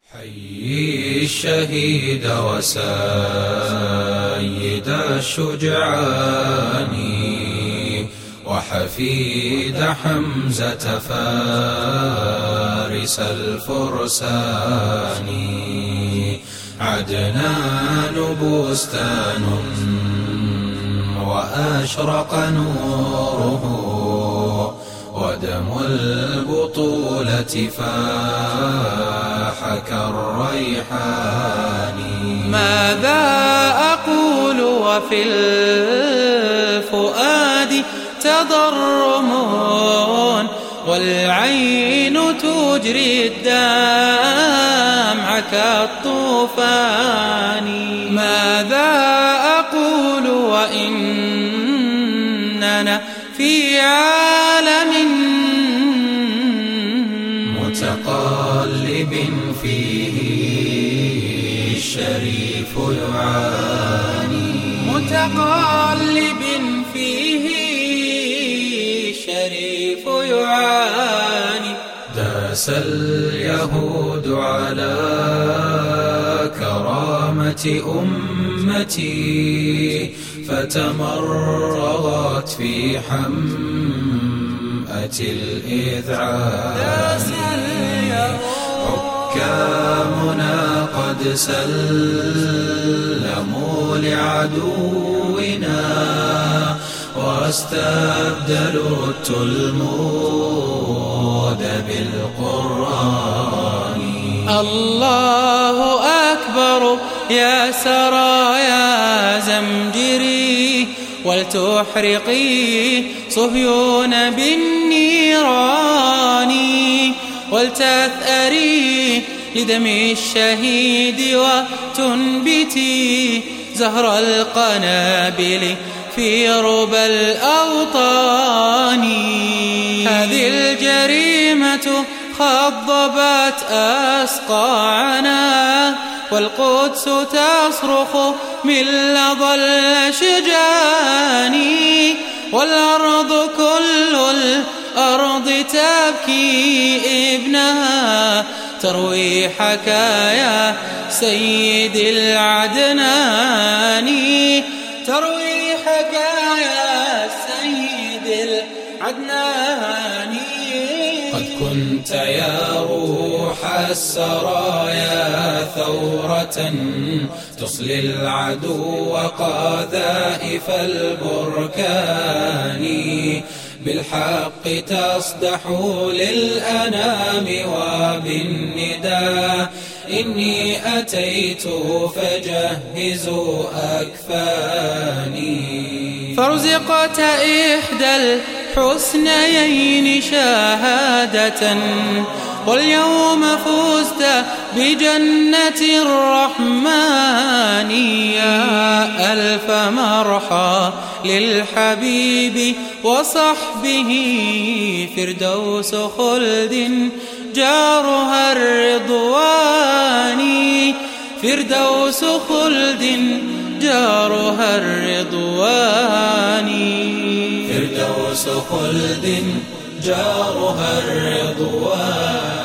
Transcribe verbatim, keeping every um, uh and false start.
حيي الشهيد وسيد الشجعان وحفيد حمزة فارس الفرسان. عدنان بستان وأشرق نوره ودم البطولة فاح كالريحان. ماذا أقول وفي الفؤاد تضرم والعين تجري الدمع كالطوفان. ماذا أقول وإننا في عالم متقلب فيه الشريف يعاني. متقلب فيه الشريف يعاني. داس اليهود على كرامة أمتي فتمرغت في حمأة الإذعان. داس حكامنا قد سلموا لعدونا واستبدلوا التلمود بالقرآن. الله أكبر يا سرايا زمجري ولتحرقي صهيون بالنيران ولتثأري لدم الشهيد وتنبتي زهر القنابل في ربى الأوطان. هذه الجريمة خضبت أسقاعنا والقدس تصرخ من لظى الأشجان والأرض كل الأرض تبكي ابنها تروي حكايا سيد العدنان. تروي حكايا سيد العدنان. قد كنت يا روح السرايا ثورة تصلي العدو قذائف البركان. بالحق تصدح للأنام وبالنداء إني أتيت فجهزوا أكفاني. فرزقت إحدى الحسنيين شهادة واليوم فزت بجنة الرحمن. يا ألف مرحى للحبيب وصحبه فردوس خلد جارها الرضوان. فردوس خلد جارها الرضوان. فردوس خلد جارها الرضوان.